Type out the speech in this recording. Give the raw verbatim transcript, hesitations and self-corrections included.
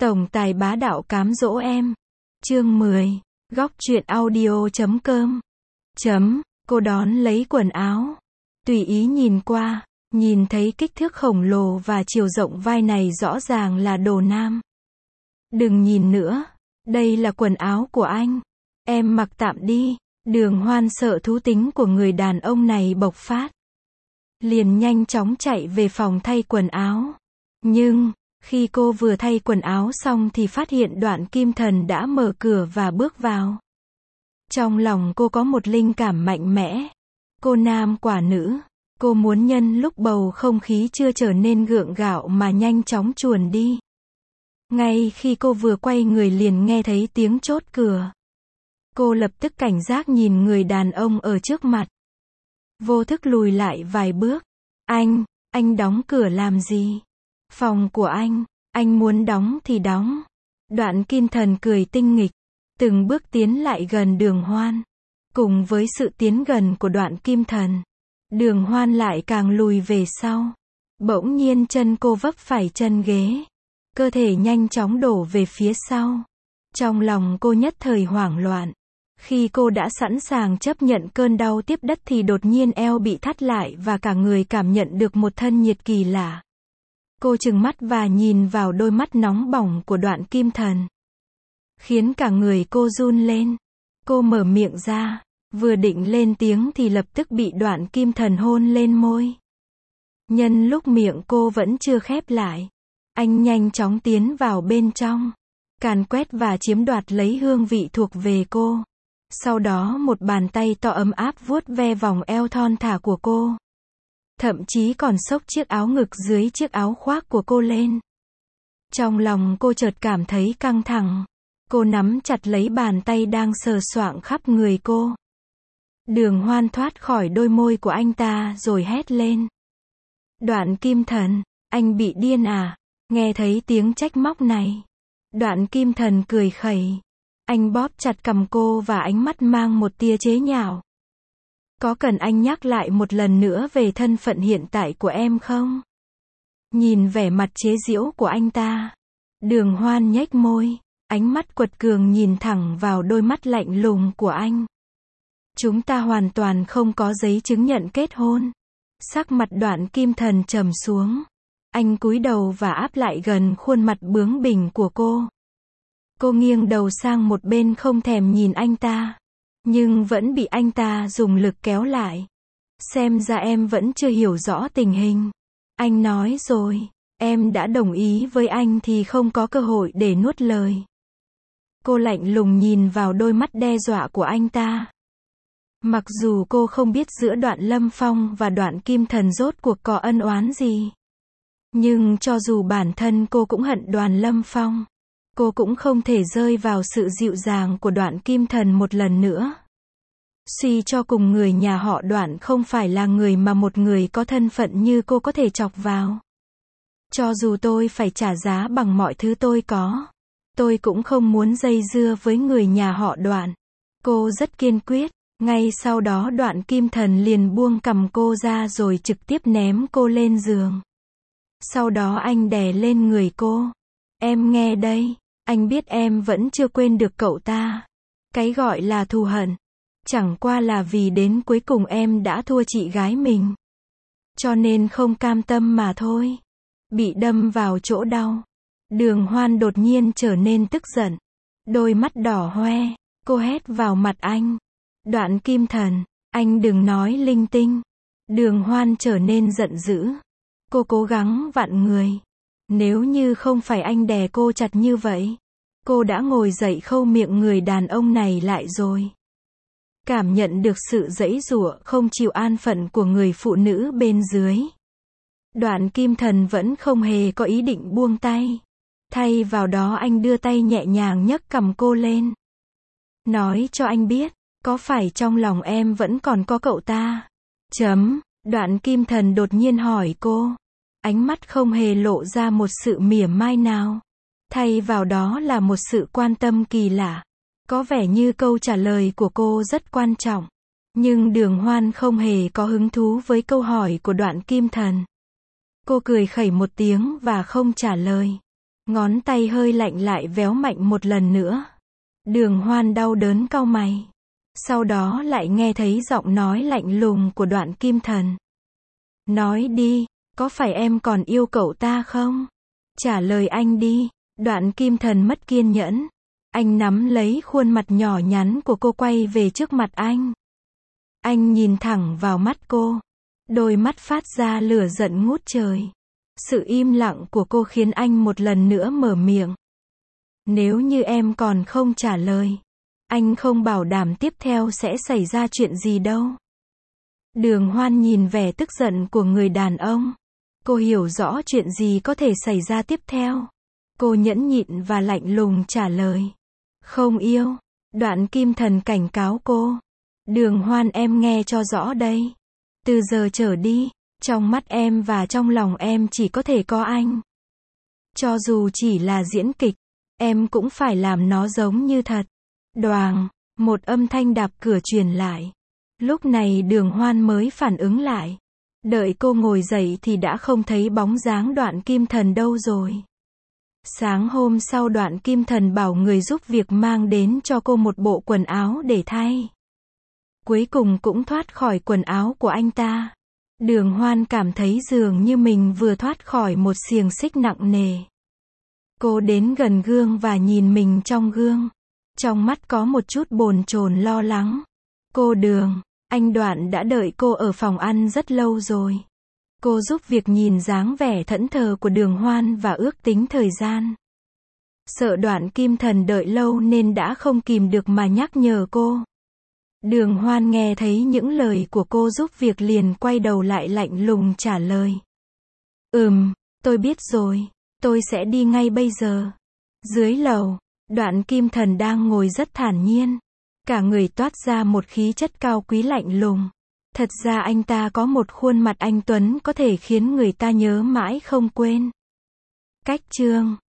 Tổng tài bá đạo cám dỗ em. Chương mười. Góc truyện audio chấm com. Chấm. Cô đón lấy quần áo. Tùy ý nhìn qua, nhìn thấy kích thước khổng lồ và chiều rộng vai này rõ ràng là đồ nam. Đừng nhìn nữa. Đây là quần áo của anh. Em mặc tạm đi. Đường Hoan sợ thú tính của người đàn ông này bộc phát. Liền nhanh chóng chạy về phòng thay quần áo. Nhưng, khi cô vừa thay quần áo xong thì phát hiện Đoạn Kim Thần đã mở cửa và bước vào. Trong lòng cô có một linh cảm mạnh mẽ. Cô nam quả nữ. Cô muốn nhân lúc bầu không khí chưa trở nên gượng gạo mà nhanh chóng chuồn đi. Ngay khi cô vừa quay người liền nghe thấy tiếng chốt cửa. Cô lập tức cảnh giác nhìn người đàn ông ở trước mặt. Vô thức lùi lại vài bước. Anh, anh đóng cửa làm gì? Phòng của anh, anh muốn đóng thì đóng. Đoạn Kim Thần cười tinh nghịch, từng bước tiến lại gần Đường Hoan. Cùng với sự tiến gần của Đoạn Kim Thần, Đường Hoan lại càng lùi về sau. Bỗng nhiên chân cô vấp phải chân ghế. Cơ thể nhanh chóng đổ về phía sau. Trong lòng cô nhất thời hoảng loạn. Khi cô đã sẵn sàng chấp nhận cơn đau tiếp đất thì đột nhiên eo bị thắt lại và cả người cảm nhận được một thân nhiệt kỳ lạ. Cô trừng mắt và nhìn vào đôi mắt nóng bỏng của Đoạn Kim Thần. Khiến cả người cô run lên. Cô mở miệng ra, vừa định lên tiếng thì lập tức bị Đoạn Kim Thần hôn lên môi. Nhân lúc miệng cô vẫn chưa khép lại, anh nhanh chóng tiến vào bên trong, càn quét và chiếm đoạt lấy hương vị thuộc về cô. Sau đó một bàn tay to ấm áp vuốt ve vòng eo thon thả của cô. Thậm chí còn xốc chiếc áo ngực dưới chiếc áo khoác của cô lên. Trong lòng cô chợt cảm thấy căng thẳng. Cô nắm chặt lấy bàn tay đang sờ soạng khắp người cô. Đường Hoan thoát khỏi đôi môi của anh ta rồi hét lên. Đoạn Kim Thần, anh bị điên à? Nghe thấy tiếng trách móc này, Đoạn Kim Thần cười khẩy. Anh bóp chặt cằm cô và ánh mắt mang một tia chế nhạo. Có cần anh nhắc lại một lần nữa về thân phận hiện tại của em không? Nhìn vẻ mặt chế giễu của anh ta, Đường Hoan nhếch môi, ánh mắt quật cường nhìn thẳng vào đôi mắt lạnh lùng của anh. Chúng ta hoàn toàn không có giấy chứng nhận kết hôn. Sắc mặt Đoạn Kim Thần trầm xuống. Anh cúi đầu và áp lại gần khuôn mặt bướng bỉnh của cô. Cô nghiêng đầu sang một bên không thèm nhìn anh ta. Nhưng vẫn bị anh ta dùng lực kéo lại. Xem ra em vẫn chưa hiểu rõ tình hình. Anh nói rồi, em đã đồng ý với anh thì không có cơ hội để nuốt lời. Cô lạnh lùng nhìn vào đôi mắt đe dọa của anh ta. Mặc dù cô không biết giữa Đoạn Lâm Phong và Đoạn Kim Thần rốt cuộc có ân oán gì. Nhưng cho dù bản thân cô cũng hận Đoạn Lâm Phong, cô cũng không thể rơi vào sự dịu dàng của Đoạn Kim Thần một lần nữa. Suy cho cùng người nhà họ Đoạn không phải là người mà một người có thân phận như cô có thể chọc vào. Cho dù tôi phải trả giá bằng mọi thứ tôi có, tôi cũng không muốn dây dưa với người nhà họ Đoạn. Cô rất kiên quyết. Ngay sau đó Đoạn Kim Thần liền buông cằm cô ra rồi trực tiếp ném cô lên giường. Sau đó anh đè lên người cô. Em nghe đây, anh biết em vẫn chưa quên được cậu ta. Cái gọi là thù hận, chẳng qua là vì đến cuối cùng em đã thua chị gái mình. Cho nên không cam tâm mà thôi. Bị đâm vào chỗ đau. Đường Hoan đột nhiên trở nên tức giận. Đôi mắt đỏ hoe, cô hét vào mặt anh. Đoạn Kim Thần, anh đừng nói linh tinh. Đường Hoan trở nên giận dữ. Cô cố gắng vặn người. Nếu như không phải anh đè cô chặt như vậy, cô đã ngồi dậy khâu miệng người đàn ông này lại rồi. Cảm nhận được sự giãy giụa không chịu an phận của người phụ nữ bên dưới. Đoạn Kim Thần vẫn không hề có ý định buông tay. Thay vào đó anh đưa tay nhẹ nhàng nhấc cằm cô lên. Nói cho anh biết, có phải trong lòng em vẫn còn có cậu ta? Chấm. Đoạn Kim Thần đột nhiên hỏi cô. Ánh mắt không hề lộ ra một sự mỉa mai nào. Thay vào đó là một sự quan tâm kỳ lạ. Có vẻ như câu trả lời của cô rất quan trọng. Nhưng Đường Hoan không hề có hứng thú với câu hỏi của Đoạn Kim Thần. Cô cười khẩy một tiếng và không trả lời. Ngón tay hơi lạnh lại véo mạnh một lần nữa. Đường Hoan đau đớn cau mày. Sau đó lại nghe thấy giọng nói lạnh lùng của Đoạn Kim Thần. Nói đi, có phải em còn yêu cậu ta không? Trả lời anh đi. Đoạn Kim Thần mất kiên nhẫn. Anh nắm lấy khuôn mặt nhỏ nhắn của cô quay về trước mặt anh. Anh nhìn thẳng vào mắt cô. Đôi mắt phát ra lửa giận ngút trời. Sự im lặng của cô khiến anh một lần nữa mở miệng. Nếu như em còn không trả lời, anh không bảo đảm tiếp theo sẽ xảy ra chuyện gì đâu. Đường Hoan nhìn vẻ tức giận của người đàn ông. Cô hiểu rõ chuyện gì có thể xảy ra tiếp theo. Cô nhẫn nhịn và lạnh lùng trả lời. Không yêu. Đoạn Kim Thần cảnh cáo cô. Đường Hoan, em nghe cho rõ đây. Từ giờ trở đi, trong mắt em và trong lòng em chỉ có thể có anh. Cho dù chỉ là diễn kịch, em cũng phải làm nó giống như thật. Đoàng, một âm thanh đạp cửa truyền lại. Lúc này Đường Hoan mới phản ứng lại. Đợi cô ngồi dậy thì đã không thấy bóng dáng Đoạn Kim Thần đâu rồi. Sáng hôm sau Đoạn Kim Thần bảo người giúp việc mang đến cho cô một bộ quần áo để thay. Cuối cùng cũng thoát khỏi quần áo của anh ta. Đường Hoan cảm thấy dường như mình vừa thoát khỏi một xiềng xích nặng nề. Cô đến gần gương và nhìn mình trong gương. Trong mắt có một chút bồn chồn lo lắng. Cô Đường, anh Đoạn đã đợi cô ở phòng ăn rất lâu rồi. Cô giúp việc nhìn dáng vẻ thẫn thờ của Đường Hoan và ước tính thời gian. Sợ Đoạn Kim Thần đợi lâu nên đã không kìm được mà nhắc nhở cô. Đường Hoan nghe thấy những lời của cô giúp việc liền quay đầu lại lạnh lùng trả lời. Ừm, tôi biết rồi, tôi sẽ đi ngay bây giờ. Dưới lầu, Đoạn Kim Thần đang ngồi rất thản nhiên. Cả người toát ra một khí chất cao quý lạnh lùng. Thật ra anh ta có một khuôn mặt anh tuấn có thể khiến người ta nhớ mãi không quên. Cách chương